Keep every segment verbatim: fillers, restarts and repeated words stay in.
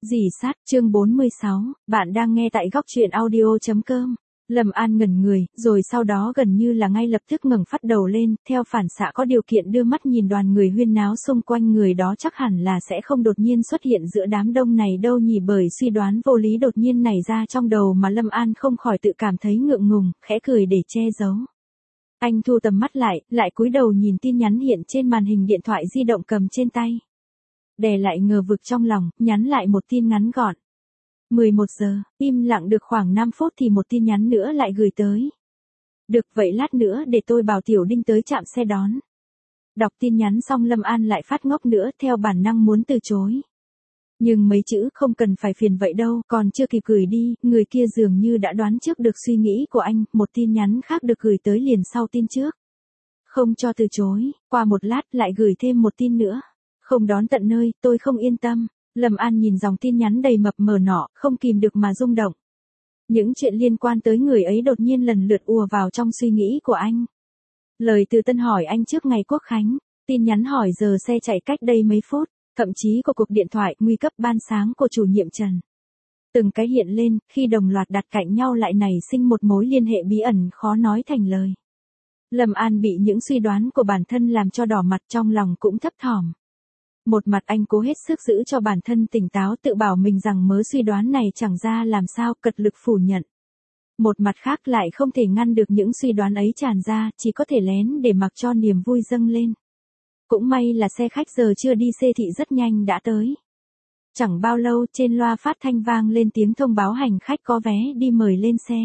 Dì sát, chương bốn mươi sáu, bạn đang nghe tại góc truyện audio chấm com. Lâm An ngẩn người, rồi sau đó gần như là ngay lập tức ngẩng phát đầu lên, theo phản xạ có điều kiện đưa mắt nhìn đoàn người huyên náo xung quanh, người đó chắc hẳn là sẽ không đột nhiên xuất hiện giữa đám đông này đâu nhỉ, bởi suy đoán vô lý đột nhiên nảy ra trong đầu mà Lâm An không khỏi tự cảm thấy ngượng ngùng, khẽ cười để che giấu. Anh thu tầm mắt lại, lại cúi đầu nhìn tin nhắn hiện trên màn hình điện thoại di động cầm trên tay. Đè lại ngờ vực trong lòng, nhắn lại một tin ngắn gọn. mười một giờ, im lặng được khoảng năm phút thì một tin nhắn nữa lại gửi tới. Được vậy lát nữa để tôi bảo Tiểu Đinh tới trạm xe đón. Đọc tin nhắn xong Lâm An lại phát ngốc nữa, theo bản năng muốn từ chối. Nhưng mấy chữ không cần phải phiền vậy đâu, còn chưa kịp gửi đi, người kia dường như đã đoán trước được suy nghĩ của anh, một tin nhắn khác được gửi tới liền sau tin trước. Không cho từ chối, qua một lát lại gửi thêm một tin nữa. Không đón tận nơi, tôi không yên tâm. Lâm An nhìn dòng tin nhắn đầy mập mờ nọ, không kìm được mà rung động. Những chuyện liên quan tới người ấy đột nhiên lần lượt ùa vào trong suy nghĩ của anh. Lời từ Tân hỏi anh trước ngày Quốc Khánh, tin nhắn hỏi giờ xe chạy cách đây mấy phút, thậm chí có cuộc điện thoại nguy cấp ban sáng của chủ nhiệm Trần. Từng cái hiện lên, khi đồng loạt đặt cạnh nhau lại nảy sinh một mối liên hệ bí ẩn khó nói thành lời. Lâm An bị những suy đoán của bản thân làm cho đỏ mặt, trong lòng cũng thấp thỏm. Một mặt anh cố hết sức giữ cho bản thân tỉnh táo, tự bảo mình rằng mớ suy đoán này chẳng ra làm sao, cật lực phủ nhận. Một mặt khác lại không thể ngăn được những suy đoán ấy tràn ra, chỉ có thể lén để mặc cho niềm vui dâng lên. Cũng may là xe khách giờ chưa đi xê thị rất nhanh đã tới. Chẳng bao lâu trên loa phát thanh vang lên tiếng thông báo hành khách có vé đi mời lên xe.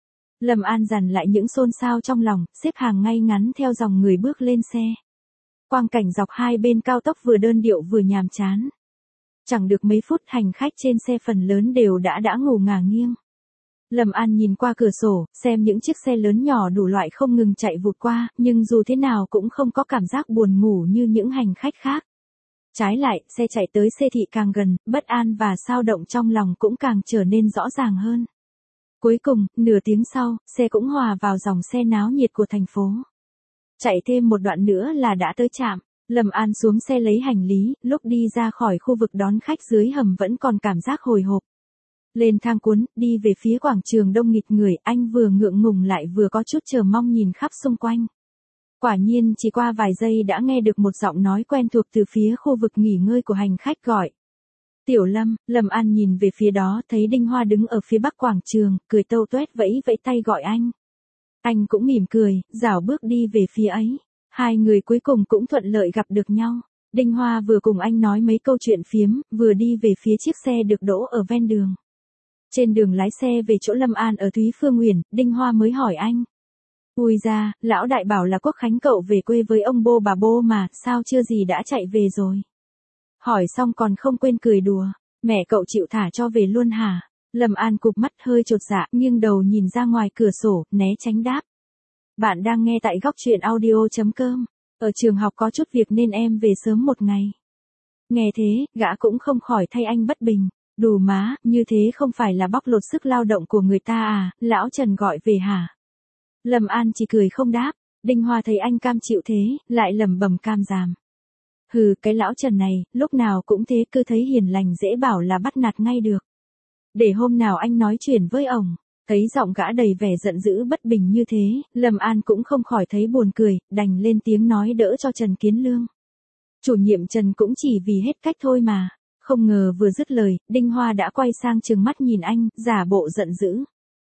Lâm An dằn lại những xôn xao trong lòng, xếp hàng ngay ngắn theo dòng người bước lên xe. Quang cảnh dọc hai bên cao tốc vừa đơn điệu vừa nhàm chán. Chẳng được mấy phút hành khách trên xe phần lớn đều đã đã ngủ ngả nghiêng. Lâm An nhìn qua cửa sổ, xem những chiếc xe lớn nhỏ đủ loại không ngừng chạy vụt qua, nhưng dù thế nào cũng không có cảm giác buồn ngủ như những hành khách khác. Trái lại, xe chạy tới xê thị càng gần, bất an và xao động trong lòng cũng càng trở nên rõ ràng hơn. Cuối cùng, nửa tiếng sau, xe cũng hòa vào dòng xe náo nhiệt của thành phố. Chạy thêm một đoạn nữa là đã tới trạm. Lâm An xuống xe lấy hành lý, lúc đi ra khỏi khu vực đón khách dưới hầm vẫn còn cảm giác hồi hộp. Lên thang cuốn, đi về phía quảng trường đông nghịt người, anh vừa ngượng ngùng lại vừa có chút chờ mong nhìn khắp xung quanh. Quả nhiên chỉ qua vài giây đã nghe được một giọng nói quen thuộc từ phía khu vực nghỉ ngơi của hành khách gọi. Tiểu Lâm. Lâm An nhìn về phía đó, thấy Đinh Hoa đứng ở phía bắc quảng trường, cười tâu tuét vẫy vẫy tay gọi anh. Anh cũng mỉm cười, rảo bước đi về phía ấy. Hai người cuối cùng cũng thuận lợi gặp được nhau. Đinh Hoa vừa cùng anh nói mấy câu chuyện phiếm, vừa đi về phía chiếc xe được đỗ ở ven đường. Trên đường lái xe về chỗ Lâm An ở Thúy Phương Uyển, Đinh Hoa mới hỏi anh. Ui ra, lão đại bảo là Quốc Khánh cậu về quê với ông bô bà bô mà, sao chưa gì đã chạy về rồi? Hỏi xong còn không quên cười đùa, mẹ cậu chịu thả cho về luôn hả? Lâm An cụp mắt hơi chột dạ, nghiêng đầu nhìn ra ngoài cửa sổ, né tránh đáp. Bạn đang nghe tại góc truyện audio chấm com. Ở trường học có chút việc nên em về sớm một ngày. Nghe thế, gã cũng không khỏi thay anh bất bình. Đù má, như thế không phải là bóc lột sức lao động của người ta à, lão Trần gọi về hả? Lâm An chỉ cười không đáp. Đinh Hoa thấy anh cam chịu thế, lại lẩm bẩm cam giảm. Hừ, cái lão Trần này, lúc nào cũng thế, cứ thấy hiền lành dễ bảo là bắt nạt ngay được. Để hôm nào anh nói chuyện với ổng. Thấy giọng gã đầy vẻ giận dữ bất bình như thế, Lâm An cũng không khỏi thấy buồn cười, đành lên tiếng nói đỡ cho Trần Kiến Lương. Chủ nhiệm Trần cũng chỉ vì hết cách thôi mà. Không ngờ vừa dứt lời, Đinh Hoa đã quay sang trừng mắt nhìn anh, giả bộ giận dữ.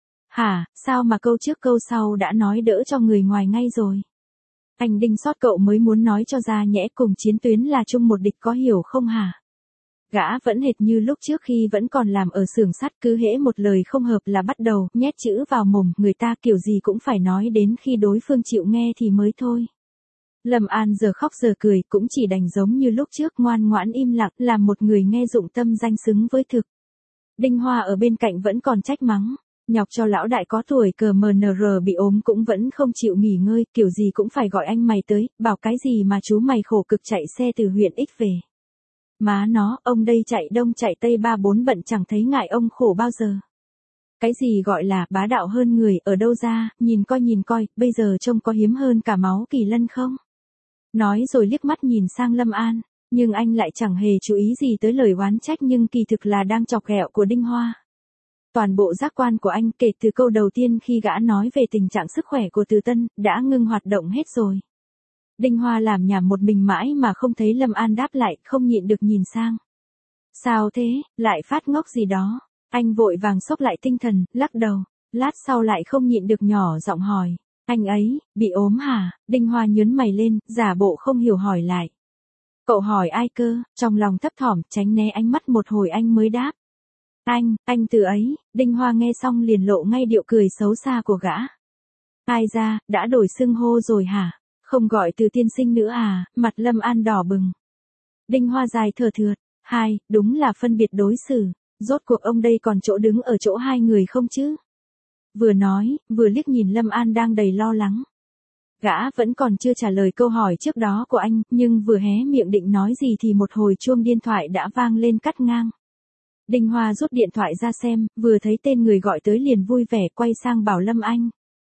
Hả, sao mà câu trước câu sau đã nói đỡ cho người ngoài ngay rồi? Anh Đinh sót cậu mới muốn nói cho ra nhẽ, cùng chiến tuyến là chung một địch, có hiểu không hả? Gã vẫn hệt như lúc trước khi vẫn còn làm ở xưởng sắt, cứ hễ một lời không hợp là bắt đầu nhét chữ vào mồm, người ta kiểu gì cũng phải nói đến khi đối phương chịu nghe thì mới thôi. Lâm An giờ khóc giờ cười, cũng chỉ đành giống như lúc trước, ngoan ngoãn im lặng, làm một người nghe dụng tâm danh xứng với thực. Đinh Hoa ở bên cạnh vẫn còn trách mắng, nhọc cho lão đại có tuổi cờ mờ nờ rờ bị ốm cũng vẫn không chịu nghỉ ngơi, kiểu gì cũng phải gọi anh mày tới, bảo cái gì mà chú mày khổ cực chạy xe từ huyện X về. Má nó, ông đây chạy đông chạy tây ba bốn bận chẳng thấy ngại ông khổ bao giờ. Cái gì gọi là bá đạo hơn người, ở đâu ra, nhìn coi nhìn coi, bây giờ trông có hiếm hơn cả máu kỳ lân không? Nói rồi liếc mắt nhìn sang Lâm An. Nhưng anh lại chẳng hề chú ý gì tới lời oán trách nhưng kỳ thực là đang chọc ghẹo của Đinh Hoa. Toàn bộ giác quan của anh kể từ câu đầu tiên khi gã nói về tình trạng sức khỏe của Từ Tân, đã ngưng hoạt động hết rồi. Đinh Hoa làm nhảm một mình mãi mà không thấy Lâm An đáp lại, không nhịn được nhìn sang. Sao thế, lại phát ngốc gì đó? Anh vội vàng xốc lại tinh thần, lắc đầu, lát sau lại không nhịn được nhỏ giọng hỏi. Anh ấy, bị ốm hả? Đinh Hoa nhớn mày lên, giả bộ không hiểu hỏi lại. Cậu hỏi ai cơ? Trong lòng thấp thỏm, tránh né ánh mắt một hồi anh mới đáp. Anh, anh Từ ấy. Đinh Hoa nghe xong liền lộ ngay điệu cười xấu xa của gã. Ai ra, đã đổi xưng hô rồi hả? Không gọi Từ tiên sinh nữa à? Mặt Lâm An đỏ bừng. Đinh Hoa dài thở thượt. Hai, đúng là phân biệt đối xử. Rốt cuộc ông đây còn chỗ đứng ở chỗ hai người không chứ? Vừa nói, vừa liếc nhìn Lâm An đang đầy lo lắng. Gã vẫn còn chưa trả lời câu hỏi trước đó của anh, nhưng vừa hé miệng định nói gì thì một hồi chuông điện thoại đã vang lên cắt ngang. Đinh Hoa rút điện thoại ra xem, vừa thấy tên người gọi tới liền vui vẻ quay sang bảo Lâm Anh.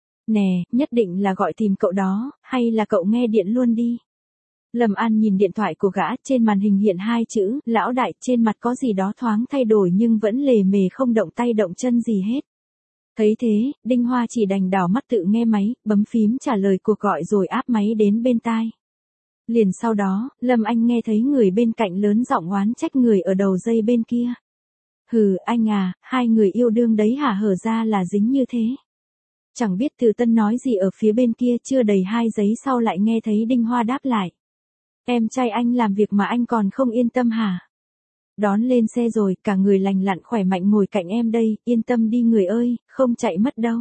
Nè, nhất định là gọi tìm cậu đó, hay là cậu nghe điện luôn đi. Lâm An nhìn điện thoại của gã, trên màn hình hiện hai chữ, lão đại, trên mặt có gì đó thoáng thay đổi nhưng vẫn lề mề không động tay động chân gì hết. Thấy thế, Đinh Hoa chỉ đành đảo mắt tự nghe máy, bấm phím trả lời cuộc gọi rồi áp máy đến bên tai. Liền sau đó, Lâm Anh nghe thấy người bên cạnh lớn giọng oán trách người ở đầu dây bên kia. Hừ, anh à, hai người yêu đương đấy hả, hở ra là dính như thế. Chẳng biết Từ Tân nói gì ở phía bên kia, chưa đầy hai giây sau lại nghe thấy Đinh Hoa đáp lại. Em trai anh làm việc mà anh còn không yên tâm hả? Đón lên xe rồi, cả người lành lặn khỏe mạnh ngồi cạnh em đây, yên tâm đi người ơi, không chạy mất đâu.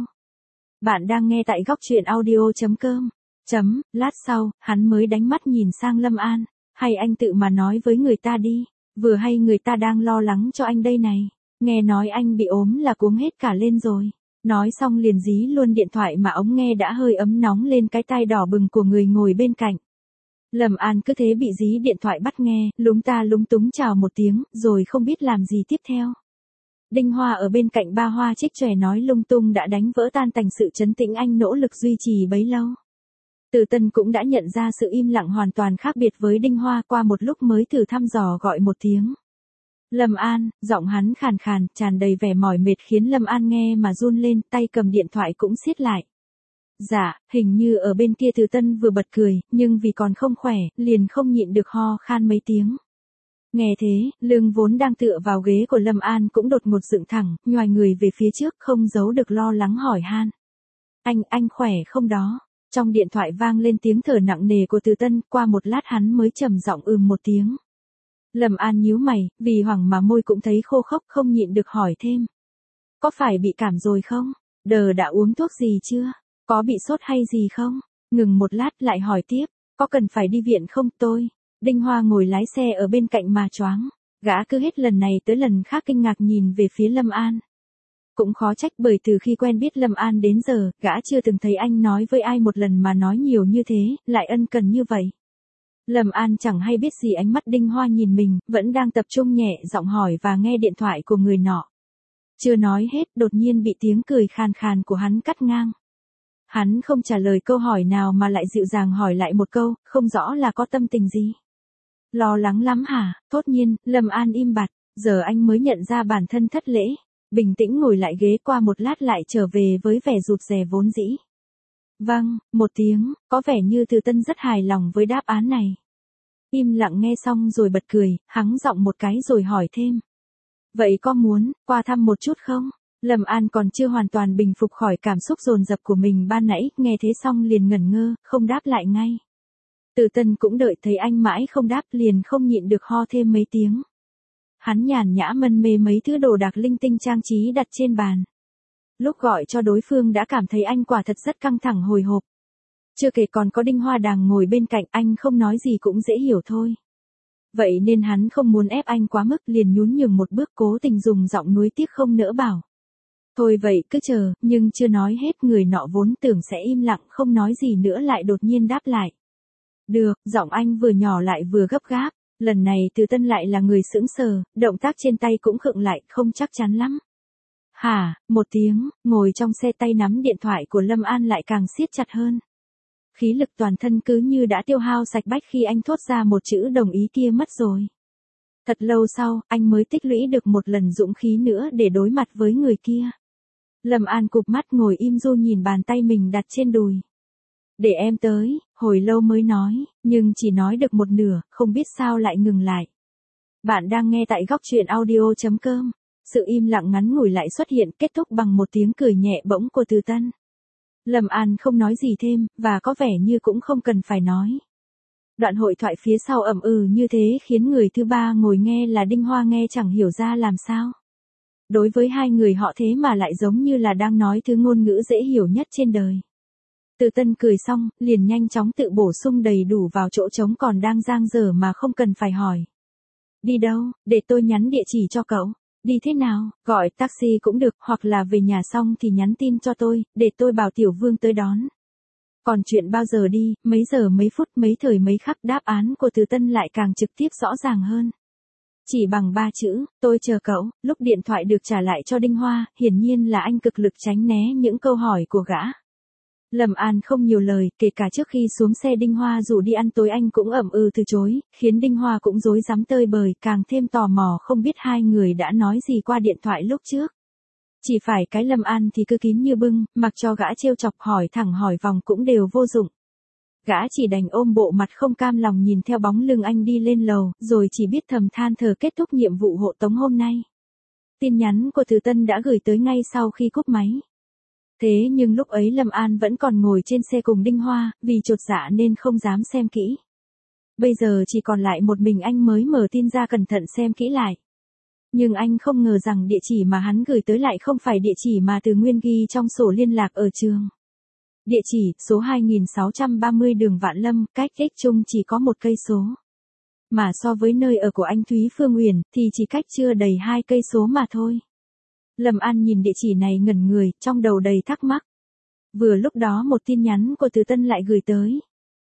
Bạn đang nghe tại góc truyện audio chấm com. Chấm, lát sau, hắn mới đánh mắt nhìn sang Lâm An. Hay anh tự mà nói với người ta đi, vừa hay người ta đang lo lắng cho anh đây này. Nghe nói anh bị ốm là cuống hết cả lên rồi. Nói xong liền dí luôn điện thoại mà ống nghe đã hơi ấm nóng lên cái tai đỏ bừng của người ngồi bên cạnh. Lâm An cứ thế bị dí điện thoại bắt nghe, lúng ta lúng túng chào một tiếng, rồi không biết làm gì tiếp theo. Đinh Hoa ở bên cạnh ba hoa trích chòe nói lung tung đã đánh vỡ tan tành sự trấn tĩnh anh nỗ lực duy trì bấy lâu. Từ Tân cũng đã nhận ra sự im lặng hoàn toàn khác biệt với Đinh Hoa, qua một lúc mới thử thăm dò gọi một tiếng. Lâm An, giọng hắn khàn khàn, tràn đầy vẻ mỏi mệt khiến Lâm An nghe mà run lên, tay cầm điện thoại cũng siết lại. Dạ, hình như ở bên kia Từ Tân vừa bật cười, nhưng vì còn không khỏe, liền không nhịn được ho khan mấy tiếng. Nghe thế, lưng vốn đang tựa vào ghế của Lâm An cũng đột ngột dựng thẳng, nhoài người về phía trước, không giấu được lo lắng hỏi han. Anh, anh khỏe không đó? Trong điện thoại vang lên tiếng thở nặng nề của Từ Tân, qua một lát hắn mới trầm giọng ừm một tiếng. Lâm An nhíu mày, vì hoảng mà môi cũng thấy khô khốc, không nhịn được hỏi thêm. Có phải bị cảm rồi không? Đờ đã uống thuốc gì chưa? Có bị sốt hay gì không? Ngừng một lát lại hỏi tiếp, có cần phải đi viện không tôi? Đinh Hoa ngồi lái xe ở bên cạnh mà choáng, gã cứ hết lần này tới lần khác kinh ngạc nhìn về phía Lâm An. Cũng khó trách, bởi từ khi quen biết Lâm An đến giờ, gã chưa từng thấy anh nói với ai một lần mà nói nhiều như thế, lại ân cần như vậy. Lâm An chẳng hay biết gì, ánh mắt Đinh Hoa nhìn mình, vẫn đang tập trung nhẹ giọng hỏi và nghe điện thoại của người nọ. Chưa nói hết, đột nhiên bị tiếng cười khàn khàn của hắn cắt ngang. Hắn không trả lời câu hỏi nào mà lại dịu dàng hỏi lại một câu, không rõ là có tâm tình gì. Lo lắng lắm hả? Thốt nhiên, Lâm An im bặt, giờ anh mới nhận ra bản thân thất lễ. Bình tĩnh ngồi lại ghế, qua một lát lại trở về với vẻ rụt rè vốn dĩ. Vâng, một tiếng, có vẻ như Từ Tân rất hài lòng với đáp án này. Im lặng nghe xong rồi bật cười, hắng giọng một cái rồi hỏi thêm. Vậy có muốn qua thăm một chút không? Lâm An còn chưa hoàn toàn bình phục khỏi cảm xúc dồn dập của mình ban nãy, nghe thế xong liền ngẩn ngơ, không đáp lại ngay. Từ Tân cũng đợi thấy anh mãi không đáp, liền không nhịn được ho thêm mấy tiếng. Hắn nhàn nhã mân mê mấy thứ đồ đạc linh tinh trang trí đặt trên bàn. Lúc gọi cho đối phương đã cảm thấy anh quả thật rất căng thẳng hồi hộp. Chưa kể còn có Đinh Hoa đang ngồi bên cạnh, anh không nói gì cũng dễ hiểu thôi. Vậy nên hắn không muốn ép anh quá mức, liền nhún nhường một bước, cố tình dùng giọng nuối tiếc không nỡ bảo. Thôi vậy cứ chờ, nhưng chưa nói hết, người nọ vốn tưởng sẽ im lặng không nói gì nữa lại đột nhiên đáp lại. Được, giọng anh vừa nhỏ lại vừa gấp gáp, lần này Từ Tân lại là người sững sờ, động tác trên tay cũng khựng lại, không chắc chắn lắm. Hả, một tiếng, ngồi trong xe, tay nắm điện thoại của Lâm An lại càng siết chặt hơn. Khí lực toàn thân cứ như đã tiêu hao sạch bách khi anh thốt ra một chữ đồng ý kia mất rồi. Thật lâu sau, anh mới tích lũy được một lần dũng khí nữa để đối mặt với người kia. Lâm An cụp mắt ngồi im ru nhìn bàn tay mình đặt trên đùi. Để em tới, hồi lâu mới nói, nhưng chỉ nói được một nửa, không biết sao lại ngừng lại. Bạn đang nghe tại góc truyện audio chấm com. Sự im lặng ngắn ngủi lại xuất hiện, kết thúc bằng một tiếng cười nhẹ bỗng của Từ Tân. Lâm An không nói gì thêm, và có vẻ như cũng không cần phải nói. Đoạn hội thoại phía sau ậm ừ như thế khiến người thứ ba ngồi nghe là Đinh Hoa nghe chẳng hiểu ra làm sao. Đối với hai người họ thế mà lại giống như là đang nói thứ ngôn ngữ dễ hiểu nhất trên đời. Từ Tân cười xong, liền nhanh chóng tự bổ sung đầy đủ vào chỗ trống còn đang dang dở mà không cần phải hỏi. Đi đâu, để tôi nhắn địa chỉ cho cậu. Đi thế nào, gọi taxi cũng được, hoặc là về nhà xong thì nhắn tin cho tôi, để tôi bảo Tiểu Vương tới đón. Còn chuyện bao giờ đi, mấy giờ mấy phút mấy thời mấy khắc, đáp án của Từ Tân lại càng trực tiếp rõ ràng hơn. Chỉ bằng ba chữ, tôi chờ cậu. Lúc điện thoại được trả lại cho Đinh Hoa, hiển nhiên là anh cực lực tránh né những câu hỏi của gã. Lâm An không nhiều lời, kể cả trước khi xuống xe Đinh Hoa rủ đi ăn tối anh cũng ậm ừ từ chối, khiến Đinh Hoa cũng rối rắm tơi bời, càng thêm tò mò không biết hai người đã nói gì qua điện thoại lúc trước. Chỉ phải cái Lâm An thì cứ kín như bưng, mặc cho gã trêu chọc hỏi thẳng hỏi vòng cũng đều vô dụng. Gã chỉ đành ôm bộ mặt không cam lòng nhìn theo bóng lưng anh đi lên lầu, rồi chỉ biết thầm than thở kết thúc nhiệm vụ hộ tống hôm nay. Tin nhắn của Từ Tân đã gửi tới ngay sau khi cúp máy. Thế nhưng lúc ấy Lâm An vẫn còn ngồi trên xe cùng Đinh Hoa, vì chột dạ nên không dám xem kỹ. Bây giờ chỉ còn lại một mình anh mới mở tin ra cẩn thận xem kỹ lại. Nhưng anh không ngờ rằng địa chỉ mà hắn gửi tới lại không phải địa chỉ mà Từ Nguyên ghi trong sổ liên lạc ở trường. Địa chỉ, số hai nghìn sáu trăm ba mươi đường Vạn Lâm, cách X Trung chỉ có một cây số. Mà so với nơi ở của anh Thúy Phương Uyển, thì chỉ cách chưa đầy hai cây số mà thôi. Lâm An nhìn địa chỉ này ngẩn người, trong đầu đầy thắc mắc. Vừa lúc đó một tin nhắn của Từ Tân lại gửi tới.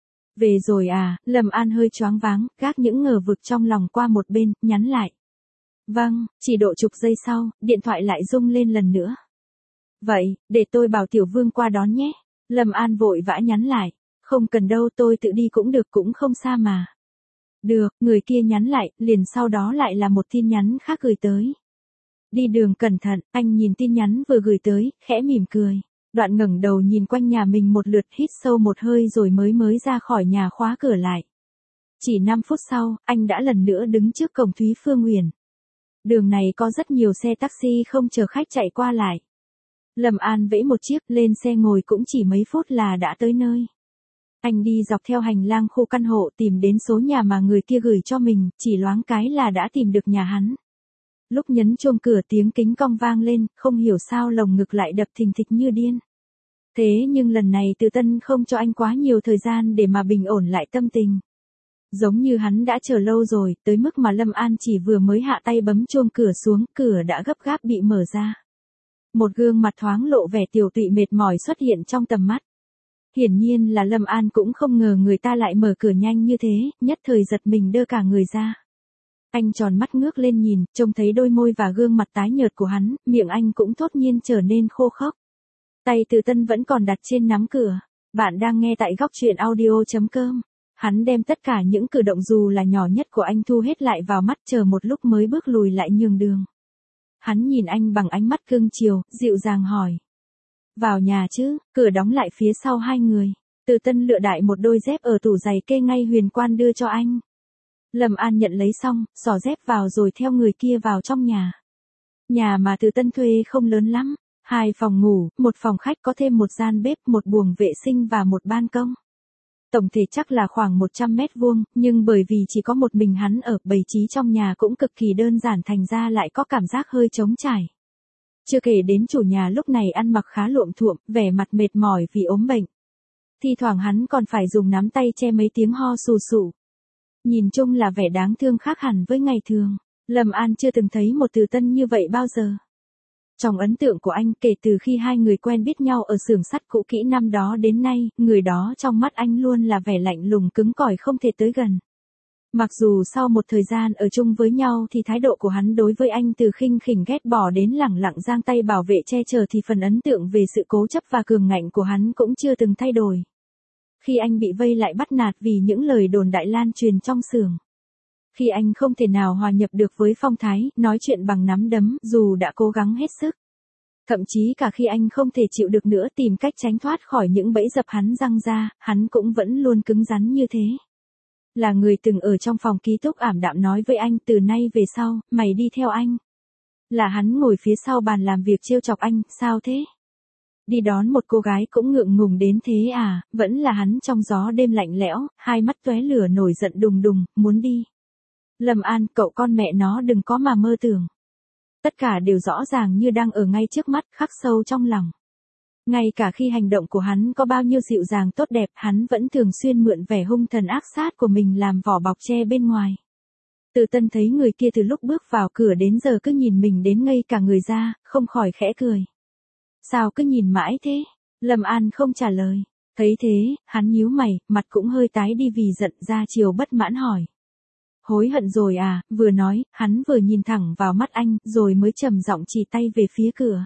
Về rồi à, Lâm An hơi choáng váng, gác những ngờ vực trong lòng qua một bên, nhắn lại. Vâng, chỉ độ chục giây sau, điện thoại lại rung lên lần nữa. Vậy, để tôi bảo Tiểu Vương qua đón nhé. Lâm An vội vã nhắn lại. Không cần đâu, tôi tự đi cũng được, cũng không xa mà. Được, người kia nhắn lại, liền sau đó lại là một tin nhắn khác gửi tới. Đi đường cẩn thận, anh nhìn tin nhắn vừa gửi tới, khẽ mỉm cười. Đoạn ngẩng đầu nhìn quanh nhà mình một lượt, hít sâu một hơi rồi mới mới ra khỏi nhà khóa cửa lại. Chỉ năm phút sau, anh đã lần nữa đứng trước cổng Thúy Phương Uyển. Đường này có rất nhiều xe taxi không chờ khách chạy qua lại. Lâm An vẫy một chiếc, lên xe ngồi cũng chỉ mấy phút là đã tới nơi. Anh đi dọc theo hành lang khu căn hộ tìm đến số nhà mà người kia gửi cho mình, chỉ loáng cái là đã tìm được nhà hắn. Lúc nhấn chuông cửa tiếng kính cong vang lên, không hiểu sao lồng ngực lại đập thình thịch như điên. Thế nhưng lần này Từ Tân không cho anh quá nhiều thời gian để mà bình ổn lại tâm tình. Giống như hắn đã chờ lâu rồi, tới mức mà Lâm An chỉ vừa mới hạ tay bấm chuông cửa xuống, cửa đã gấp gáp bị mở ra. Một gương mặt thoáng lộ vẻ tiều tụy mệt mỏi xuất hiện trong tầm mắt. Hiển nhiên là Lâm An cũng không ngờ người ta lại mở cửa nhanh như thế, nhất thời giật mình đơ cả người ra. Anh tròn mắt ngước lên nhìn, trông thấy đôi môi và gương mặt tái nhợt của hắn, miệng anh cũng thốt nhiên trở nên khô khốc. Tay Từ Tân vẫn còn đặt trên nắm cửa. Bạn đang nghe tại góc truyện audio chấm com. Hắn đem tất cả những cử động dù là nhỏ nhất của anh thu hết lại vào mắt, chờ một lúc mới bước lùi lại nhường đường. Hắn nhìn anh bằng ánh mắt cương chiều, dịu dàng hỏi. Vào nhà chứ, cửa đóng lại phía sau hai người. Từ Tân lựa đại một đôi dép ở tủ giày kê ngay huyền quan đưa cho anh. Lâm An nhận lấy xong, xỏ dép vào rồi theo người kia vào trong nhà. Nhà mà Từ Tân thuê không lớn lắm. Hai phòng ngủ, một phòng khách có thêm một gian bếp, một buồng vệ sinh và một ban công. Tổng thể chắc là khoảng một trăm mét vuông, nhưng bởi vì chỉ có một mình hắn ở, bày trí trong nhà cũng cực kỳ đơn giản thành ra lại có cảm giác hơi trống trải. Chưa kể đến chủ nhà lúc này ăn mặc khá luộm thuộm, vẻ mặt mệt mỏi vì ốm bệnh. Thi thoảng hắn còn phải dùng nắm tay che mấy tiếng ho sù sụ. Nhìn chung là vẻ đáng thương khác hẳn với ngày thường. Lâm An chưa từng thấy một Từ Tân như vậy bao giờ. Trong ấn tượng của anh, kể từ khi hai người quen biết nhau ở xưởng sắt cũ kỹ năm đó đến nay, người đó trong mắt anh luôn là vẻ lạnh lùng cứng cỏi không thể tới gần. Mặc dù sau một thời gian ở chung với nhau thì thái độ của hắn đối với anh từ khinh khỉnh ghét bỏ đến lẳng lặng giang tay bảo vệ che chở, thì phần ấn tượng về sự cố chấp và cường ngạnh của hắn cũng chưa từng thay đổi. Khi anh bị vây lại bắt nạt vì những lời đồn đại lan truyền trong xưởng. Khi anh không thể nào hòa nhập được với phong thái, nói chuyện bằng nắm đấm, dù đã cố gắng hết sức. Thậm chí cả khi anh không thể chịu được nữa tìm cách tránh thoát khỏi những bẫy dập hắn giăng ra, hắn cũng vẫn luôn cứng rắn như thế. Là người từng ở trong phòng ký túc ảm đạm nói với anh từ nay về sau, mày đi theo anh. Là hắn ngồi phía sau bàn làm việc trêu chọc anh, sao thế? Đi đón một cô gái cũng ngượng ngùng đến thế à, vẫn là hắn trong gió đêm lạnh lẽo, hai mắt tóe lửa nổi giận đùng đùng, muốn đi. Lâm An, cậu con mẹ nó đừng có mà mơ tưởng. Tất cả đều rõ ràng như đang ở ngay trước mắt, khắc sâu trong lòng. Ngay cả khi hành động của hắn có bao nhiêu dịu dàng tốt đẹp, hắn vẫn thường xuyên mượn vẻ hung thần ác sát của mình làm vỏ bọc che bên ngoài. Từ Tân thấy người kia từ lúc bước vào cửa đến giờ cứ nhìn mình đến ngây cả người ra, không khỏi khẽ cười. Sao cứ nhìn mãi thế? Lâm An không trả lời. Thấy thế, hắn nhíu mày, mặt cũng hơi tái đi vì giận, ra chiều bất mãn hỏi. Hối hận rồi à? Vừa nói, hắn vừa nhìn thẳng vào mắt anh, rồi mới trầm giọng chỉ tay về phía cửa.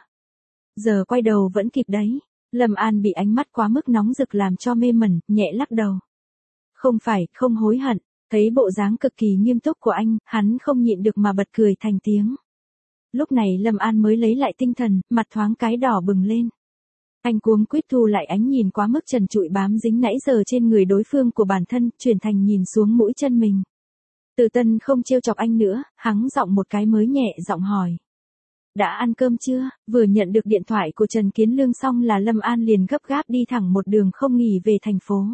Giờ quay đầu vẫn kịp đấy. Lâm An bị ánh mắt quá mức nóng rực làm cho mê mẩn, nhẹ lắc đầu. Không phải, không hối hận. Thấy bộ dáng cực kỳ nghiêm túc của anh, hắn không nhịn được mà bật cười thành tiếng. Lúc này Lâm An mới lấy lại tinh thần, mặt thoáng cái đỏ bừng lên. Anh cuống quýt thu lại ánh nhìn quá mức trần trụi bám dính nãy giờ trên người đối phương của bản thân, chuyển thành nhìn xuống mũi chân mình. Từ Tân không trêu chọc anh nữa, hắng giọng một cái mới nhẹ giọng hỏi. Đã ăn cơm chưa? Vừa nhận được điện thoại của Trần Kiến Lương xong là Lâm An liền gấp gáp đi thẳng một đường không nghỉ về thành phố.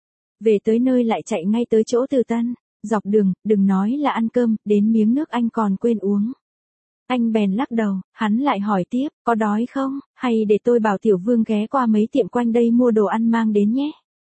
Về tới nơi lại chạy ngay tới chỗ Từ Tân, dọc đường, đừng nói là ăn cơm, đến miếng nước anh còn quên uống. Anh bèn lắc đầu, hắn lại hỏi tiếp, có đói không, hay để tôi bảo Tiểu Vương ghé qua mấy tiệm quanh đây mua đồ ăn mang đến nhé?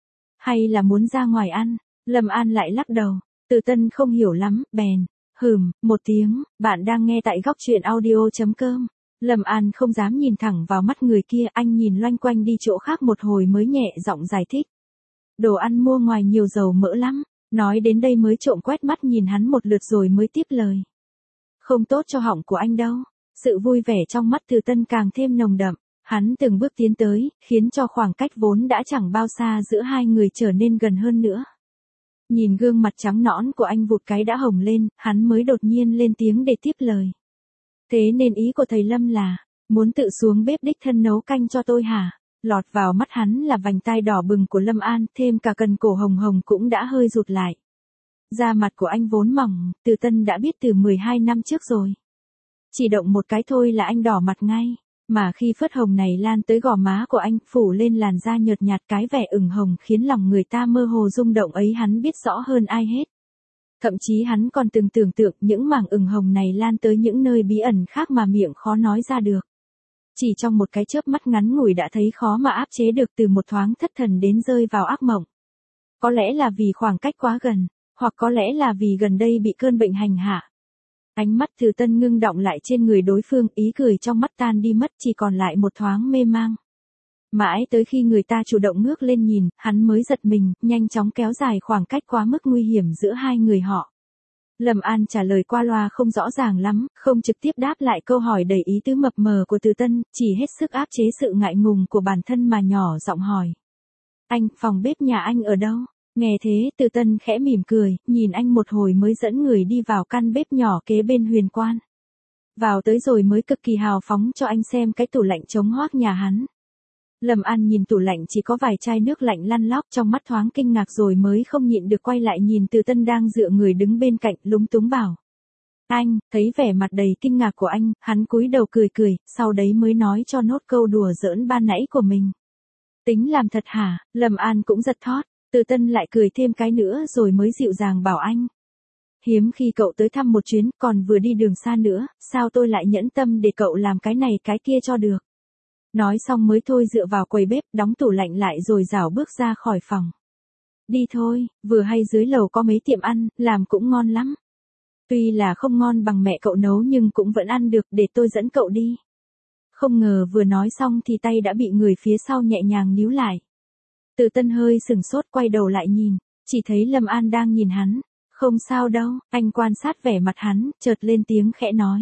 Hay là muốn ra ngoài ăn? Lâm An lại lắc đầu. Từ Tân không hiểu lắm, bèn, hừm, một tiếng, bạn đang nghe tại góc truyện audio chấm com. Lâm An không dám nhìn thẳng vào mắt người kia, anh nhìn loanh quanh đi chỗ khác một hồi mới nhẹ giọng giải thích. Đồ ăn mua ngoài nhiều dầu mỡ lắm, nói đến đây mới trộm quét mắt nhìn hắn một lượt rồi mới tiếp lời. Không tốt cho họng của anh đâu. Sự vui vẻ trong mắt Từ Tân càng thêm nồng đậm, hắn từng bước tiến tới, khiến cho khoảng cách vốn đã chẳng bao xa giữa hai người trở nên gần hơn nữa. Nhìn gương mặt trắng nõn của anh vụt cái đã hồng lên, hắn mới đột nhiên lên tiếng để tiếp lời. Thế nên ý của thầy Lâm là, muốn tự xuống bếp đích thân nấu canh cho tôi hả? Lọt vào mắt hắn là vành tai đỏ bừng của Lâm An, thêm cả cần cổ hồng hồng cũng đã hơi rụt lại. Da mặt của anh vốn mỏng, Từ Tân đã biết từ mười hai năm trước rồi. Chỉ động một cái thôi là anh đỏ mặt ngay, mà khi phớt hồng này lan tới gò má của anh, phủ lên làn da nhợt nhạt, cái vẻ ửng hồng khiến lòng người ta mơ hồ rung động ấy hắn biết rõ hơn ai hết. Thậm chí hắn còn từng tưởng tượng những mảng ửng hồng này lan tới những nơi bí ẩn khác mà miệng khó nói ra được. Chỉ trong một cái chớp mắt ngắn ngủi đã thấy khó mà áp chế được, từ một thoáng thất thần đến rơi vào ác mộng. Có lẽ là vì khoảng cách quá gần, hoặc có lẽ là vì gần đây bị cơn bệnh hành hạ. Ánh mắt Từ Tân ngưng đọng lại trên người đối phương, ý cười trong mắt tan đi mất, chỉ còn lại một thoáng mê mang. Mãi tới khi người ta chủ động ngước lên nhìn, hắn mới giật mình, nhanh chóng kéo dài khoảng cách quá mức nguy hiểm giữa hai người họ. Lâm An trả lời qua loa không rõ ràng lắm, không trực tiếp đáp lại câu hỏi đầy ý tứ mập mờ của Từ Tân, chỉ hết sức áp chế sự ngại ngùng của bản thân mà nhỏ giọng hỏi. Anh, phòng bếp nhà anh ở đâu? Nghe thế, Từ Tân khẽ mỉm cười, nhìn anh một hồi mới dẫn người đi vào căn bếp nhỏ kế bên huyền quan. Vào tới rồi mới cực kỳ hào phóng cho anh xem cái tủ lạnh trống hoác nhà hắn. Lâm An nhìn tủ lạnh chỉ có vài chai nước lạnh lăn lóc, trong mắt thoáng kinh ngạc rồi mới không nhịn được quay lại nhìn Từ Tân đang dựa người đứng bên cạnh, lúng túng bảo. Anh, thấy vẻ mặt đầy kinh ngạc của anh, hắn cúi đầu cười cười, sau đấy mới nói cho nốt câu đùa giỡn ban nãy của mình. Tính làm thật hả? Lâm An cũng giật thót. Từ Tân lại cười thêm cái nữa rồi mới dịu dàng bảo anh. Hiếm khi cậu tới thăm một chuyến, còn vừa đi đường xa nữa, sao tôi lại nhẫn tâm để cậu làm cái này cái kia cho được. Nói xong mới thôi dựa vào quầy bếp, đóng tủ lạnh lại rồi rảo bước ra khỏi phòng. Đi thôi, vừa hay dưới lầu có mấy tiệm ăn, làm cũng ngon lắm. Tuy là không ngon bằng mẹ cậu nấu nhưng cũng vẫn ăn được, để tôi dẫn cậu đi. Không ngờ vừa nói xong thì tay đã bị người phía sau nhẹ nhàng níu lại. Từ Tân hơi sừng sốt quay đầu lại nhìn, chỉ thấy Lâm An đang nhìn hắn. Không sao đâu, anh quan sát vẻ mặt hắn, chợt lên tiếng khẽ nói.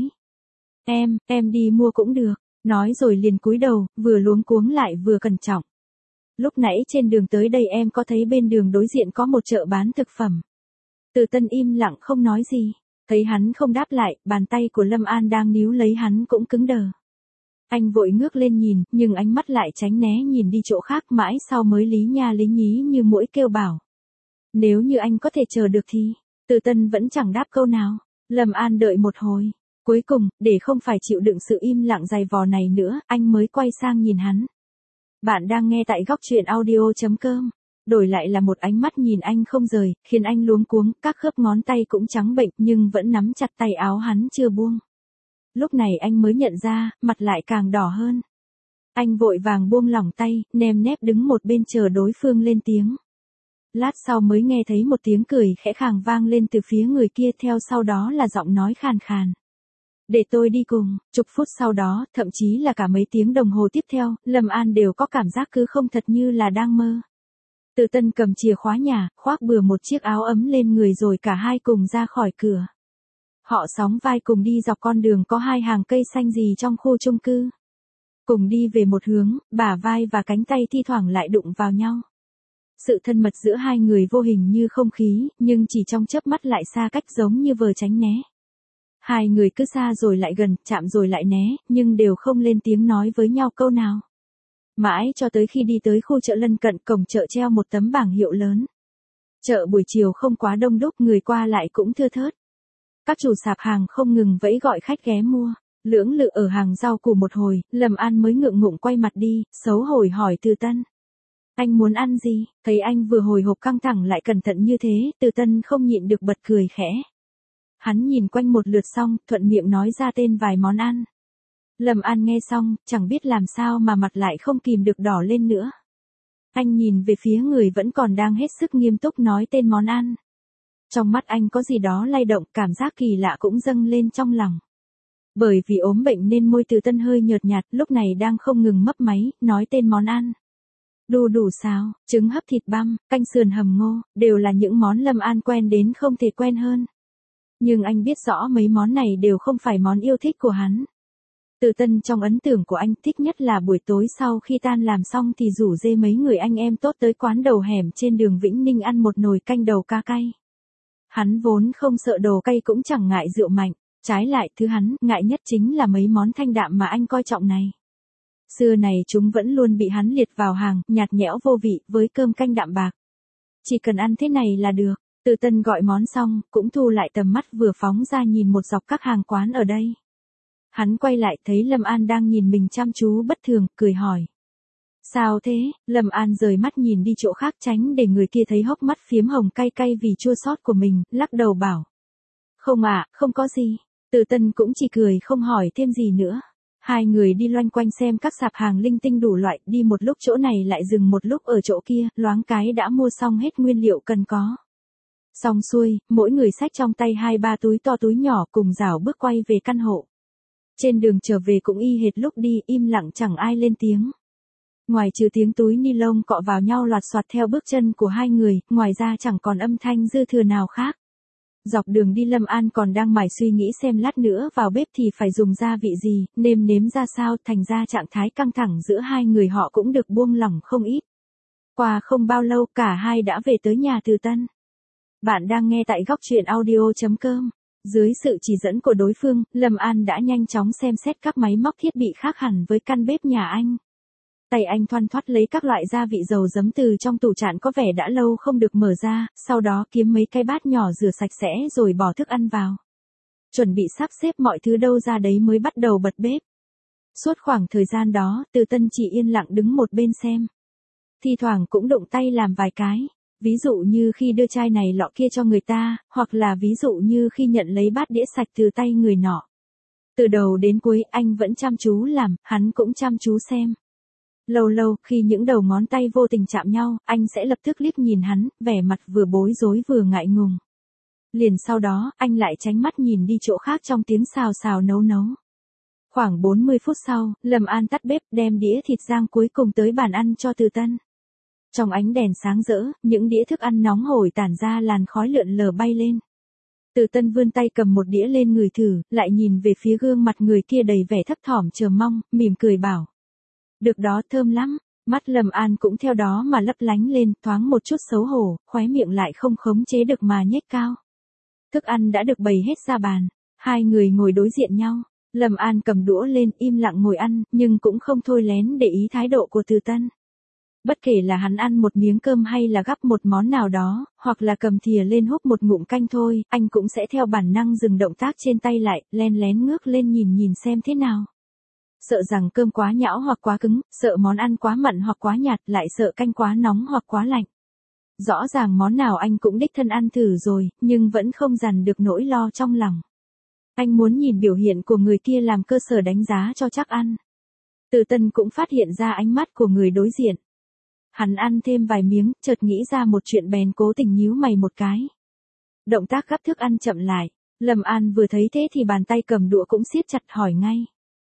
Em, em đi mua cũng được, nói rồi liền cúi đầu, vừa luống cuống lại vừa cẩn trọng. lúc nãy trên đường tới đây em có thấy bên đường đối diện có một chợ bán thực phẩm. Từ Tân im lặng không nói gì. Thấy hắn không đáp lại, bàn tay của Lâm An đang níu lấy hắn cũng cứng đờ. Anh vội ngước lên nhìn, nhưng ánh mắt lại tránh né nhìn đi chỗ khác, mãi sau mới lý nha lý nhí như muỗi kêu bảo. Nếu như anh có thể chờ được thì, Từ Tân vẫn chẳng đáp câu nào. Lâm An đợi một hồi. Cuối cùng, để không phải chịu đựng sự im lặng dày vò này nữa, anh mới quay sang nhìn hắn. Bạn đang nghe tại góc truyện audio chấm com. Đổi lại là một ánh mắt nhìn anh không rời, khiến anh luống cuống, các khớp ngón tay cũng trắng bệch nhưng vẫn nắm chặt tay áo hắn chưa buông. Lúc này anh mới nhận ra, mặt lại càng đỏ hơn. Anh vội vàng buông lỏng tay, nêm nép đứng một bên chờ đối phương lên tiếng. Lát sau mới nghe thấy một tiếng cười khẽ khàng vang lên từ phía người kia, theo sau đó là giọng nói khàn khàn. Để tôi đi cùng. Chục phút sau đó, thậm chí là cả mấy tiếng đồng hồ tiếp theo, Lâm An đều có cảm giác cứ không thật như là đang mơ. Từ Tân cầm chìa khóa nhà, khoác bừa một chiếc áo ấm lên người rồi cả hai cùng ra khỏi cửa. Họ sóng vai cùng đi dọc con đường có hai hàng cây xanh rì trong khu chung cư. Cùng đi về một hướng, bả vai và cánh tay thi thoảng lại đụng vào nhau. Sự thân mật giữa hai người vô hình như không khí, nhưng chỉ trong chớp mắt lại xa cách giống như vờ tránh né. Hai người cứ xa rồi lại gần, chạm rồi lại né, nhưng đều không lên tiếng nói với nhau câu nào. Mãi cho tới khi đi tới khu chợ lân cận, cổng chợ treo một tấm bảng hiệu lớn. Chợ buổi chiều không quá đông đúc, người qua lại cũng thưa thớt. Các chủ sạp hàng không ngừng vẫy gọi khách ghé mua. Lưỡng lự ở hàng rau củ một hồi, Lâm An mới ngượng ngụng quay mặt đi, xấu hổ hỏi Từ Tân. Anh muốn ăn gì? Thấy anh vừa hồi hộp căng thẳng lại cẩn thận như thế, Từ Tân không nhịn được bật cười khẽ. Hắn nhìn quanh một lượt xong, thuận miệng nói ra tên vài món ăn. Lâm An nghe xong, chẳng biết làm sao mà mặt lại không kìm được đỏ lên nữa. Anh nhìn về phía người vẫn còn đang hết sức nghiêm túc nói tên món ăn. Trong mắt anh có gì đó lay động, cảm giác kỳ lạ cũng dâng lên trong lòng. Bởi vì ốm bệnh nên môi Từ Tân hơi nhợt nhạt, lúc này đang không ngừng mấp máy, nói tên món ăn. Đu đủ xào, trứng hấp thịt băm, canh sườn hầm ngô, đều là những món Lâm An quen đến không thể quen hơn. Nhưng anh biết rõ mấy món này đều không phải món yêu thích của hắn. Từ Tân trong ấn tượng của anh thích nhất là buổi tối sau khi tan làm xong thì rủ dê mấy người anh em tốt tới quán đầu hẻm trên đường Vĩnh Ninh ăn một nồi canh đầu cá cay. Hắn vốn không sợ đồ cay cũng chẳng ngại rượu mạnh, trái lại thứ hắn ngại nhất chính là mấy món thanh đạm mà anh coi trọng này. Xưa này chúng vẫn luôn bị hắn liệt vào hàng nhạt nhẽo vô vị với cơm canh đạm bạc. Chỉ cần ăn thế này là được. Từ Tân gọi món xong, cũng thu lại tầm mắt vừa phóng ra nhìn một dọc các hàng quán ở đây. Hắn quay lại thấy Lâm An đang nhìn mình chăm chú bất thường, cười hỏi. Sao thế? Lâm An rời mắt nhìn đi chỗ khác tránh để người kia thấy hốc mắt phiếm hồng cay cay vì chua xót của mình, lắc đầu bảo. Không ạ, à, không có gì. Từ Tân cũng chỉ cười không hỏi thêm gì nữa. Hai người đi loanh quanh xem các sạp hàng linh tinh đủ loại, đi một lúc chỗ này lại dừng một lúc ở chỗ kia, loáng cái đã mua xong hết nguyên liệu cần có. Xong xuôi, mỗi người xách trong tay hai ba túi to túi nhỏ cùng rảo bước quay về căn hộ. Trên đường trở về cũng y hệt lúc đi, im lặng chẳng ai lên tiếng. Ngoài trừ tiếng túi ni lông cọ vào nhau loạt soạt theo bước chân của hai người, ngoài ra chẳng còn âm thanh dư thừa nào khác. Dọc đường đi Lâm An còn đang mải suy nghĩ xem lát nữa vào bếp thì phải dùng gia vị gì, nêm nếm ra sao, thành ra trạng thái căng thẳng giữa hai người họ cũng được buông lỏng không ít. Qua không bao lâu cả hai đã về tới nhà Từ Tân. Bạn đang nghe tại góc truyện audio chấm com. Dưới sự chỉ dẫn của đối phương, Lâm An đã nhanh chóng xem xét các máy móc thiết bị khác hẳn với căn bếp nhà anh. Tay anh thoăn thoắt lấy các loại gia vị dầu giấm từ trong tủ chạn có vẻ đã lâu không được mở ra, sau đó kiếm mấy cái bát nhỏ rửa sạch sẽ rồi bỏ thức ăn vào. Chuẩn bị sắp xếp mọi thứ đâu ra đấy mới bắt đầu bật bếp. Suốt khoảng thời gian đó, Từ Tân chỉ yên lặng đứng một bên xem. Thi thoảng cũng động tay làm vài cái. Ví dụ như khi đưa chai này lọ kia cho người ta, hoặc là ví dụ như khi nhận lấy bát đĩa sạch từ tay người nọ. Từ đầu đến cuối anh vẫn chăm chú làm, hắn cũng chăm chú xem. Lâu lâu, khi những đầu ngón tay vô tình chạm nhau, anh sẽ lập tức liếc nhìn hắn, vẻ mặt vừa bối rối vừa ngại ngùng. Liền sau đó, anh lại tránh mắt nhìn đi chỗ khác trong tiếng xào xào nấu nấu. Khoảng bốn mươi phút sau, Lâm An tắt bếp đem đĩa thịt rang cuối cùng tới bàn ăn cho Từ Tân. Trong ánh đèn sáng rỡ, những đĩa thức ăn nóng hổi tản ra làn khói lượn lờ bay lên. Từ Tân vươn tay cầm một đĩa lên ngửi thử, lại nhìn về phía gương mặt người kia đầy vẻ thấp thỏm chờ mong, mỉm cười bảo. Được đó, thơm lắm. Mắt Lâm An cũng theo đó mà lấp lánh lên, thoáng một chút xấu hổ, khóe miệng lại không khống chế được mà nhếch cao. Thức ăn đã được bày hết ra bàn, hai người ngồi đối diện nhau. Lâm An cầm đũa lên, im lặng ngồi ăn, nhưng cũng không thôi lén để ý thái độ của Từ Tân. Bất kể là hắn ăn một miếng cơm hay là gắp một món nào đó, hoặc là cầm thìa lên húp một ngụm canh thôi, anh cũng sẽ theo bản năng dừng động tác trên tay lại, len lén ngước lên nhìn nhìn xem thế nào. Sợ rằng cơm quá nhão hoặc quá cứng, sợ món ăn quá mặn hoặc quá nhạt, lại sợ canh quá nóng hoặc quá lạnh. Rõ ràng món nào anh cũng đích thân ăn thử rồi, nhưng vẫn không dằn được nỗi lo trong lòng. Anh muốn nhìn biểu hiện của người kia làm cơ sở đánh giá cho chắc ăn. Từ Tân cũng phát hiện ra ánh mắt của người đối diện. Hắn ăn thêm vài miếng, chợt nghĩ ra một chuyện bèn cố tình nhíu mày một cái. Động tác gắp thức ăn chậm lại, Lâm An vừa thấy thế thì bàn tay cầm đũa cũng siết chặt hỏi ngay.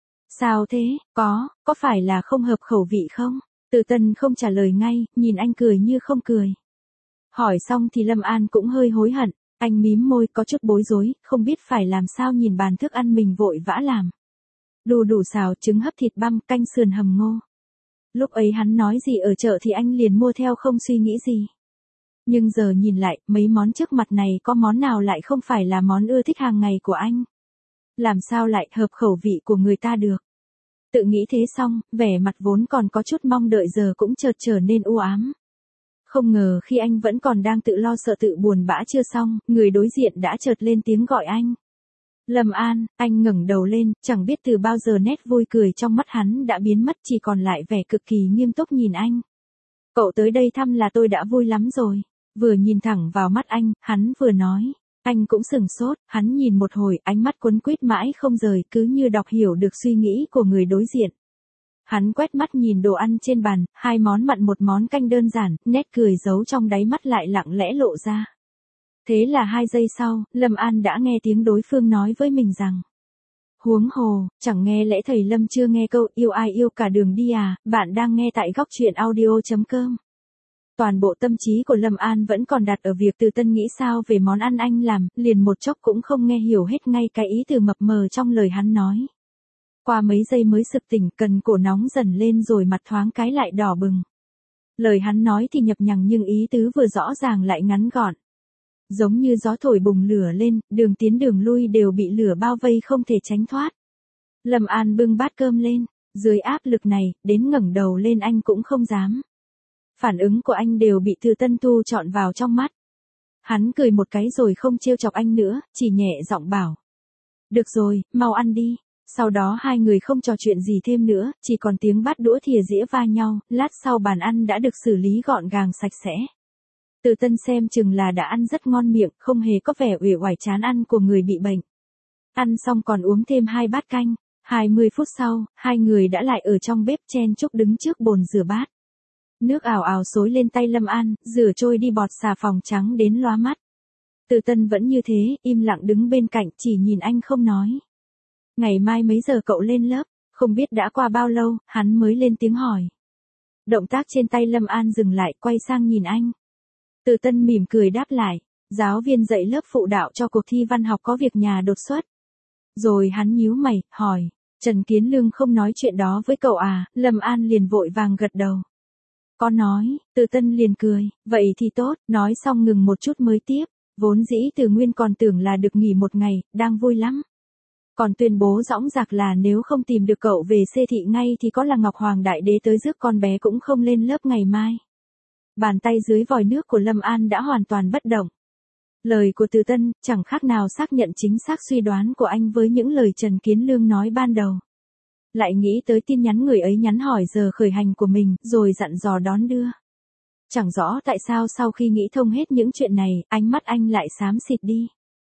Sao thế, có, có phải là không hợp khẩu vị không? Từ Tân không trả lời ngay, nhìn anh cười như không cười. Hỏi xong thì Lâm An cũng hơi hối hận, anh mím môi có chút bối rối, không biết phải làm sao nhìn bàn thức ăn mình vội vã làm. Đu đủ xào trứng hấp thịt băm, canh sườn hầm ngô. Lúc ấy hắn nói gì ở chợ thì anh liền mua theo không suy nghĩ gì. Nhưng giờ nhìn lại, mấy món trước mặt này có món nào lại không phải là món ưa thích hàng ngày của anh. Làm sao lại hợp khẩu vị của người ta được. Tự nghĩ thế xong, vẻ mặt vốn còn có chút mong đợi giờ cũng chợt trở nên u ám. Không ngờ khi anh vẫn còn đang tự lo sợ tự buồn bã chưa xong, người đối diện đã chợt lên tiếng gọi anh. Lâm An, anh ngẩng đầu lên, chẳng biết từ bao giờ nét vui cười trong mắt hắn đã biến mất, chỉ còn lại vẻ cực kỳ nghiêm túc nhìn anh. Cậu tới đây thăm là tôi đã vui lắm rồi. Vừa nhìn thẳng vào mắt anh, hắn vừa nói. Anh cũng sừng sốt, hắn nhìn một hồi, ánh mắt quấn quýt mãi không rời, cứ như đọc hiểu được suy nghĩ của người đối diện. Hắn quét mắt nhìn đồ ăn trên bàn, hai món mặn một món canh đơn giản, nét cười giấu trong đáy mắt lại lặng lẽ lộ ra. Thế là hai giây sau, Lâm An đã nghe tiếng đối phương nói với mình rằng. Huống hồ, chẳng nghe lẽ thầy Lâm chưa nghe câu yêu ai yêu cả đường đi à, bạn đang nghe tại góc truyện audio chấm com. Toàn bộ tâm trí của Lâm An vẫn còn đặt ở việc Từ Tân nghĩ sao về món ăn anh làm, liền một chốc cũng không nghe hiểu hết ngay cái ý từ mập mờ trong lời hắn nói. Qua mấy giây mới sực tỉnh, cần cổ nóng dần lên rồi mặt thoáng cái lại đỏ bừng. Lời hắn nói thì nhập nhằng nhưng ý tứ vừa rõ ràng lại ngắn gọn. Giống như gió thổi bùng lửa lên, đường tiến đường lui đều bị lửa bao vây không thể tránh thoát. Lâm An bưng bát cơm lên, dưới áp lực này, đến ngẩng đầu lên anh cũng không dám. Phản ứng của anh đều bị Từ Tân thu trọn vào trong mắt. Hắn cười một cái rồi không trêu chọc anh nữa, chỉ nhẹ giọng bảo. Được rồi, mau ăn đi. Sau đó hai người không trò chuyện gì thêm nữa, chỉ còn tiếng bát đũa thìa dĩa va nhau, lát sau bàn ăn đã được xử lý gọn gàng sạch sẽ. Từ Tân xem chừng là đã ăn rất ngon miệng, không hề có vẻ uể oải chán ăn của người bị bệnh. Ăn xong còn uống thêm hai bát canh, hai mươi phút sau, hai người đã lại ở trong bếp chen chúc đứng trước bồn rửa bát. Nước ào ào xối lên tay Lâm An, rửa trôi đi bọt xà phòng trắng đến lóa mắt. Từ Tân vẫn như thế, im lặng đứng bên cạnh, chỉ nhìn anh không nói. Ngày mai mấy giờ cậu lên lớp, không biết đã qua bao lâu, hắn mới lên tiếng hỏi. Động tác trên tay Lâm An dừng lại, quay sang nhìn anh. Từ Tân mỉm cười đáp lại, giáo viên dạy lớp phụ đạo cho cuộc thi văn học có việc nhà đột xuất. Rồi hắn nhíu mày, hỏi, Trần Kiến Lương không nói chuyện đó với cậu à, Lâm An liền vội vàng gật đầu. Có nói, Từ Tân liền cười, vậy thì tốt, nói xong ngừng một chút mới tiếp, vốn dĩ Từ Nguyên còn tưởng là được nghỉ một ngày, đang vui lắm. Còn tuyên bố dõng dạc là nếu không tìm được cậu về xê thị ngay thì có là Ngọc Hoàng Đại Đế tới rước con bé cũng không lên lớp ngày mai. Bàn tay dưới vòi nước của Lâm An đã hoàn toàn bất động. Lời của Từ Tân chẳng khác nào xác nhận chính xác suy đoán của anh với những lời Trần Kiến Lương nói ban đầu. Lại nghĩ tới tin nhắn người ấy nhắn hỏi giờ khởi hành của mình, rồi dặn dò đón đưa. Chẳng rõ tại sao sau khi nghĩ thông hết những chuyện này, ánh mắt anh lại xám xịt đi.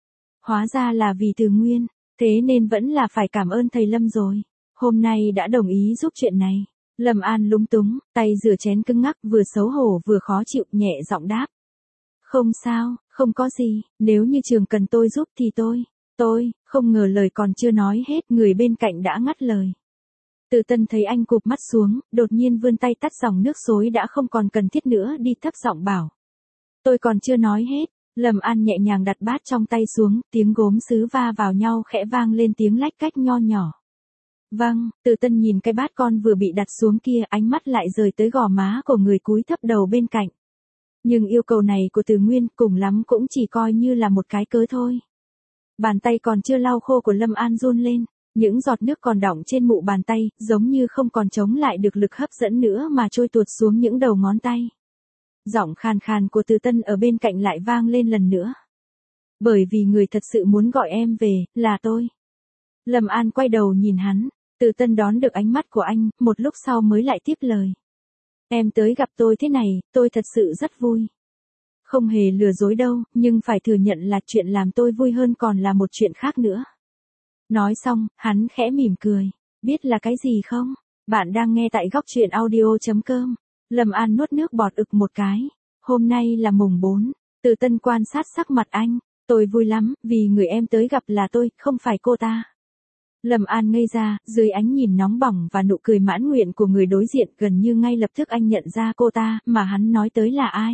Hóa ra là vì Từ Nguyên, thế nên vẫn là phải cảm ơn thầy Lâm rồi. Hôm nay đã đồng ý giúp chuyện này. Lâm An lúng túng, tay rửa chén cứng ngắc, vừa xấu hổ vừa khó chịu, nhẹ giọng đáp. Không sao, không có gì, nếu như trường cần tôi giúp thì tôi, tôi, không ngờ lời còn chưa nói hết, người bên cạnh đã ngắt lời. Từ Tân thấy anh cụp mắt xuống, đột nhiên vươn tay tắt dòng nước xối đã không còn cần thiết nữa, đi thấp giọng bảo. Tôi còn chưa nói hết. Lâm An nhẹ nhàng đặt bát trong tay xuống, tiếng gốm sứ va vào nhau khẽ vang lên tiếng lách cách nho nhỏ. Vâng, Từ Tân nhìn cái bát con vừa bị đặt xuống kia, ánh mắt lại rời tới gò má của người cúi thấp đầu bên cạnh. Nhưng yêu cầu này của Từ Nguyên cùng lắm cũng chỉ coi như là một cái cớ thôi. Bàn tay còn chưa lau khô của Lâm An run lên, những giọt nước còn đọng trên mụ bàn tay, giống như không còn chống lại được lực hấp dẫn nữa mà trôi tuột xuống những đầu ngón tay. Giọng khàn khàn của Từ Tân ở bên cạnh lại vang lên lần nữa. Bởi vì người thật sự muốn gọi em về, là tôi. Lâm An quay đầu nhìn hắn, Từ Tân đón được ánh mắt của anh, một lúc sau mới lại tiếp lời. Em tới gặp tôi thế này, tôi thật sự rất vui. Không hề lừa dối đâu, nhưng phải thừa nhận là chuyện làm tôi vui hơn còn là một chuyện khác nữa. Nói xong, hắn khẽ mỉm cười. Biết là cái gì không? Bạn đang nghe tại góc truyện audio chấm com. Lâm An nuốt nước bọt ực một cái. Hôm nay là mùng bốn. Từ Tân quan sát sắc mặt anh. Tôi vui lắm, vì người em tới gặp là tôi, không phải cô ta. Lâm An ngây ra, dưới ánh nhìn nóng bỏng và nụ cười mãn nguyện của người đối diện, gần như ngay lập tức anh nhận ra cô ta, mà hắn nói tới là ai.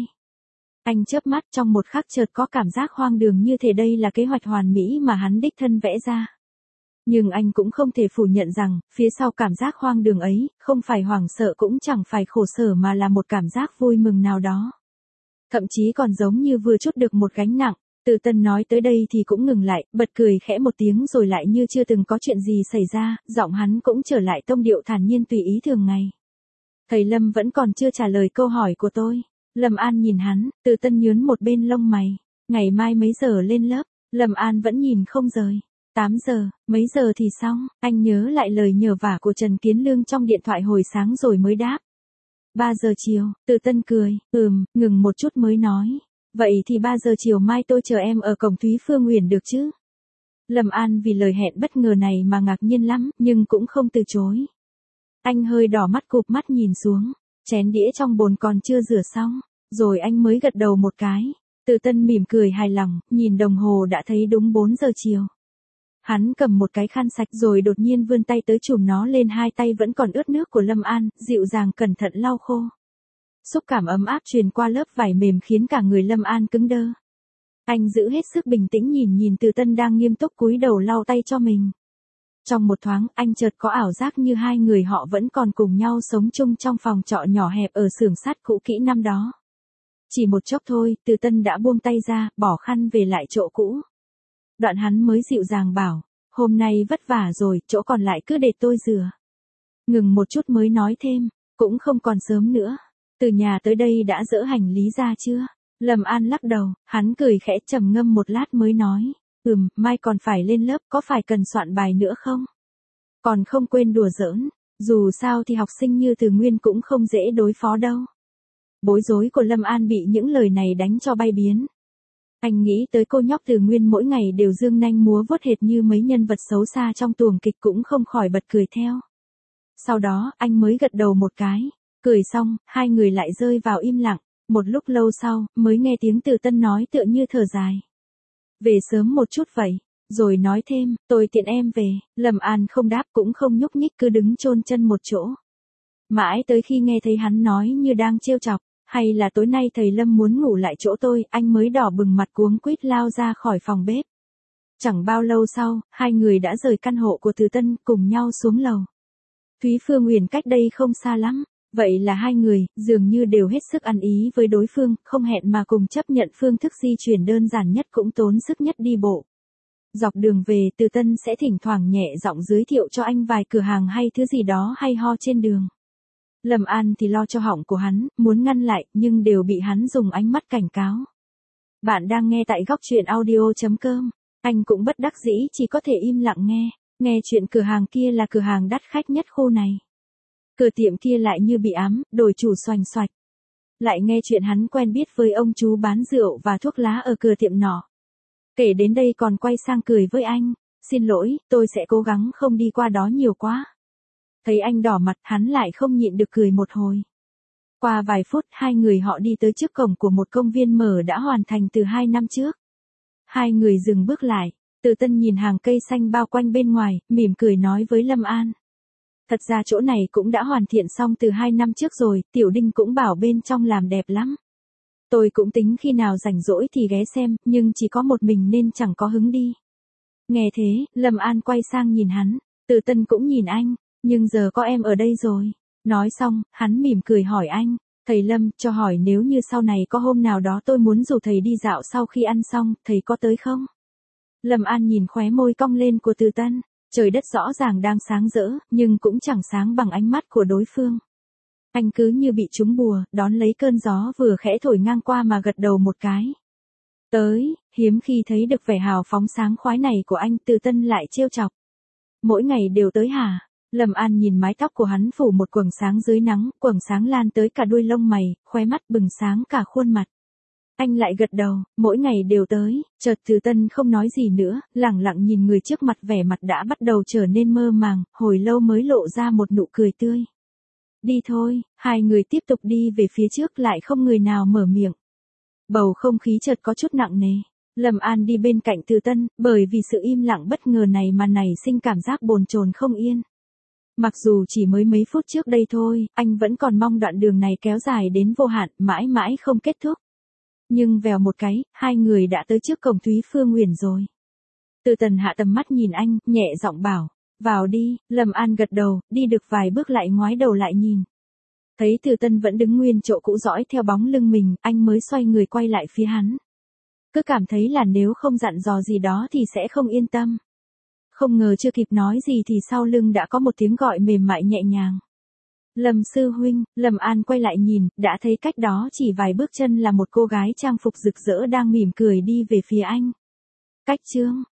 Anh chớp mắt, trong một khắc chợt có cảm giác hoang đường, như thể đây là kế hoạch hoàn mỹ mà hắn đích thân vẽ ra. Nhưng anh cũng không thể phủ nhận rằng, phía sau cảm giác hoang đường ấy, không phải hoảng sợ cũng chẳng phải khổ sở mà là một cảm giác vui mừng nào đó. Thậm chí còn giống như vừa trút được một gánh nặng. Từ Tân nói tới đây thì cũng ngừng lại, bật cười khẽ một tiếng rồi lại như chưa từng có chuyện gì xảy ra, giọng hắn cũng trở lại tông điệu thản nhiên tùy ý thường ngày. Thầy Lâm vẫn còn chưa trả lời câu hỏi của tôi. Lâm An nhìn hắn, Từ Tân nhướng một bên lông mày. Ngày mai mấy giờ lên lớp? Lâm An vẫn nhìn không rời. tám giờ, mấy giờ thì xong? Anh nhớ lại lời nhờ vả của Trần Kiến Lương trong điện thoại hồi sáng rồi mới đáp. ba giờ chiều, Từ Tân cười, ừm, ngừng một chút mới nói. Vậy thì ba giờ chiều mai tôi chờ em ở cổng Thúy Phương Huyền được chứ? Lâm An vì lời hẹn bất ngờ này mà ngạc nhiên lắm, nhưng cũng không từ chối. Anh hơi đỏ mắt cụp mắt nhìn xuống, chén đĩa trong bồn còn chưa rửa xong, rồi anh mới gật đầu một cái. Từ Tân mỉm cười hài lòng, nhìn đồng hồ đã thấy đúng bốn giờ chiều. Hắn cầm một cái khăn sạch rồi đột nhiên vươn tay tới chùm nó lên hai tay vẫn còn ướt nước của Lâm An, dịu dàng cẩn thận lau khô. Xúc cảm ấm áp truyền qua lớp vải mềm khiến cả người Lâm An cứng đơ. Anh giữ hết sức bình tĩnh nhìn nhìn Từ Tân đang nghiêm túc cúi đầu lau tay cho mình. Trong một thoáng, anh chợt có ảo giác như hai người họ vẫn còn cùng nhau sống chung trong phòng trọ nhỏ hẹp ở xưởng sắt cũ kỹ năm đó. Chỉ một chốc thôi, Từ Tân đã buông tay ra, bỏ khăn về lại chỗ cũ. Đoạn hắn mới dịu dàng bảo, hôm nay vất vả rồi, chỗ còn lại cứ để tôi rửa. Ngừng một chút mới nói thêm, cũng không còn sớm nữa. Từ nhà tới đây đã dỡ hành lý ra chưa? Lâm An lắc đầu, hắn cười khẽ trầm ngâm một lát mới nói, ừm, mai còn phải lên lớp, có phải cần soạn bài nữa không? Còn không quên đùa giỡn, dù sao thì học sinh như Từ Nguyên cũng không dễ đối phó đâu. Bối rối của Lâm An bị những lời này đánh cho bay biến. Anh nghĩ tới cô nhóc Từ Nguyên mỗi ngày đều dương nanh múa vuốt hệt như mấy nhân vật xấu xa trong tuồng kịch cũng không khỏi bật cười theo. Sau đó, anh mới gật đầu một cái. Cười xong, hai người lại rơi vào im lặng, một lúc lâu sau, mới nghe tiếng Từ Tân nói tựa như thở dài. Về sớm một chút vậy, rồi nói thêm, tôi tiện em về. Lâm An không đáp cũng không nhúc nhích, cứ đứng chôn chân một chỗ. Mãi tới khi nghe thấy hắn nói như đang trêu chọc, hay là tối nay thầy Lâm muốn ngủ lại chỗ tôi, anh mới đỏ bừng mặt cuống quýt lao ra khỏi phòng bếp. Chẳng bao lâu sau, hai người đã rời căn hộ của Từ Tân, cùng nhau xuống lầu. Thúy Phương Huyền cách đây không xa lắm. Vậy là hai người, dường như đều hết sức ăn ý với đối phương, không hẹn mà cùng chấp nhận phương thức di chuyển đơn giản nhất cũng tốn sức nhất đi bộ. Dọc đường về, Từ Tân sẽ thỉnh thoảng nhẹ giọng giới thiệu cho anh vài cửa hàng hay thứ gì đó hay ho trên đường. Lâm An thì lo cho họng của hắn, muốn ngăn lại, nhưng đều bị hắn dùng ánh mắt cảnh cáo. Bạn đang nghe tại góc truyện audio chấm com. Anh cũng bất đắc dĩ chỉ có thể im lặng nghe. Nghe chuyện cửa hàng kia là cửa hàng đắt khách nhất khu này. Cửa tiệm kia lại như bị ám, đổi chủ xoành xoạch. Lại nghe chuyện hắn quen biết với ông chú bán rượu và thuốc lá ở cửa tiệm nọ. Kể đến đây còn quay sang cười với anh, xin lỗi, tôi sẽ cố gắng không đi qua đó nhiều quá. Thấy anh đỏ mặt, hắn lại không nhịn được cười một hồi. Qua vài phút, hai người họ đi tới trước cổng của một công viên mở đã hoàn thành từ hai năm trước. Hai người dừng bước lại, Từ Tân nhìn hàng cây xanh bao quanh bên ngoài, mỉm cười nói với Lâm An. Thật ra chỗ này cũng đã hoàn thiện xong từ hai năm trước rồi, Tiểu Đinh cũng bảo bên trong làm đẹp lắm. Tôi cũng tính khi nào rảnh rỗi thì ghé xem, nhưng chỉ có một mình nên chẳng có hứng đi. Nghe thế, Lâm An quay sang nhìn hắn, Từ Tân cũng nhìn anh, nhưng giờ có em ở đây rồi. Nói xong, hắn mỉm cười hỏi anh, thầy Lâm, cho hỏi nếu như sau này có hôm nào đó tôi muốn rủ thầy đi dạo sau khi ăn xong, thầy có tới không? Lâm An nhìn khóe môi cong lên của Từ Tân, trời đất rõ ràng đang sáng rỡ, nhưng cũng chẳng sáng bằng ánh mắt của đối phương. Anh cứ như bị trúng bùa, đón lấy cơn gió vừa khẽ thổi ngang qua mà gật đầu một cái. Tới, hiếm khi thấy được vẻ hào phóng sáng khoái này của anh, Từ Tân lại trêu chọc. Mỗi ngày đều tới hả? Lâm An nhìn mái tóc của hắn phủ một quầng sáng dưới nắng, quầng sáng lan tới cả đuôi lông mày, khóe mắt bừng sáng cả khuôn mặt. Anh lại gật đầu, mỗi ngày đều tới, chợt Từ Tân không nói gì nữa, lẳng lặng nhìn người trước mặt, vẻ mặt đã bắt đầu trở nên mơ màng, hồi lâu mới lộ ra một nụ cười tươi. Đi thôi, hai người tiếp tục đi về phía trước, lại không người nào mở miệng. Bầu không khí chợt có chút nặng nề. Lâm An đi bên cạnh Từ Tân, bởi vì sự im lặng bất ngờ này mà nảy sinh cảm giác bồn chồn không yên. Mặc dù chỉ mới mấy phút trước đây thôi, anh vẫn còn mong đoạn đường này kéo dài đến vô hạn, mãi mãi không kết thúc. Nhưng vèo một cái, hai người đã tới trước cổng Thúy Phương Uyển rồi. Từ Tần hạ tầm mắt nhìn anh, nhẹ giọng bảo, vào đi. Lâm An gật đầu, đi được vài bước lại ngoái đầu lại nhìn. Thấy Từ Tân vẫn đứng nguyên chỗ cũ dõi theo bóng lưng mình, anh mới xoay người quay lại phía hắn. Cứ cảm thấy là nếu không dặn dò gì đó thì sẽ không yên tâm. Không ngờ chưa kịp nói gì thì sau lưng đã có một tiếng gọi mềm mại nhẹ nhàng. Lâm sư huynh. Lâm An quay lại nhìn, đã thấy cách đó chỉ vài bước chân là một cô gái trang phục rực rỡ đang mỉm cười đi về phía anh. Cách Trương.